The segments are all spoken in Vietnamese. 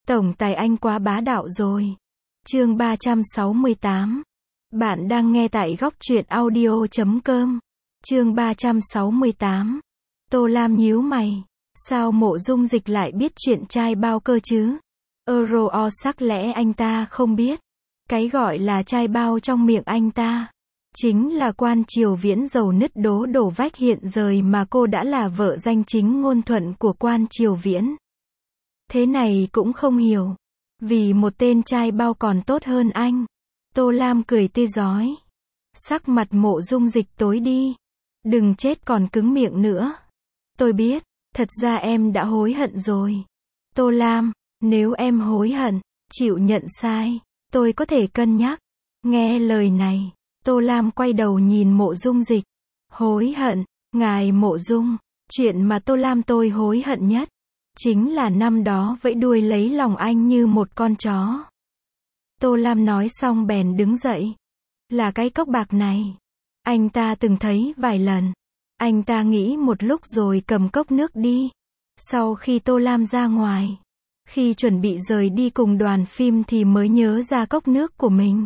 Tổng tài anh quá bá đạo rồi. Chương 368. Bạn đang nghe tại góc truyện audio.com. Chương 368. Tô Lam nhíu mày. Sao Mộ Dung Dịch lại biết chuyện trai bao cơ chứ? Sắc lẽ anh ta không biết. Cái gọi là trai bao trong miệng anh ta chính là Quan Triều Viễn giàu nứt đố đổ vách hiện rời mà cô đã là vợ danh chính ngôn thuận của Quan Triều Viễn. Thế này cũng không hiểu. Vì một tên trai bao còn tốt hơn anh. Tô Lam cười tươi rói. Sắc mặt Mộ Dung Dịch tối đi. Đừng chết còn cứng miệng nữa. Tôi biết, thật ra em đã hối hận rồi. Tô Lam, nếu em hối hận, chịu nhận sai, tôi có thể cân nhắc. Nghe lời này, Tô Lam quay đầu nhìn Mộ Dung Dịch. Hối hận, ngài Mộ Dung, chuyện mà Tô Lam tôi hối hận nhất chính là năm đó vẫy đuôi lấy lòng anh như một con chó. Tô Lam nói xong bèn đứng dậy. Là cái cốc bạc này. Anh ta từng thấy vài lần. Anh ta nghĩ một lúc rồi cầm cốc nước đi. Sau khi Tô Lam ra ngoài, khi chuẩn bị rời đi cùng đoàn phim thì mới nhớ ra cốc nước của mình.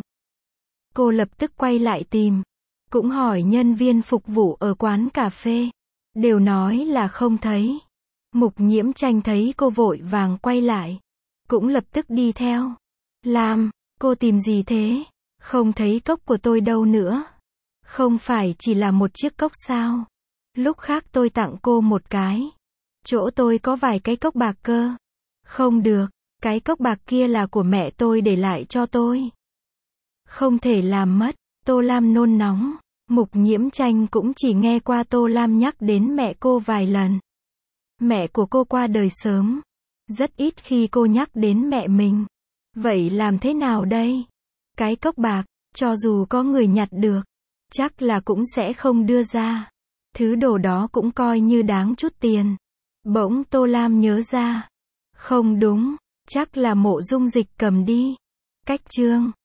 Cô lập tức quay lại tìm. Cũng hỏi nhân viên phục vụ ở quán cà phê. Đều nói là không thấy. Mục Nhiễm Tranh thấy cô vội vàng quay lại. Cũng lập tức đi theo. Lam, cô tìm gì thế? Không thấy cốc của tôi đâu nữa. Không phải chỉ là một chiếc cốc sao? Lúc khác tôi tặng cô một cái. Chỗ tôi có vài cái cốc bạc cơ. Không được, cái cốc bạc kia là của mẹ tôi để lại cho tôi. Không thể làm mất. Tô Lam nôn nóng. Mục Nhiễm Tranh cũng chỉ nghe qua Tô Lam nhắc đến mẹ cô vài lần. Mẹ của cô qua đời sớm. Rất ít khi cô nhắc đến mẹ mình. Vậy làm thế nào đây? Cái cốc bạc, cho dù có người nhặt được, chắc là cũng sẽ không đưa ra. Thứ đồ đó cũng coi như đáng chút tiền. Bỗng Tô Lam nhớ ra. Không đúng, chắc là Mộ Dung Dịch cầm đi. Cách chương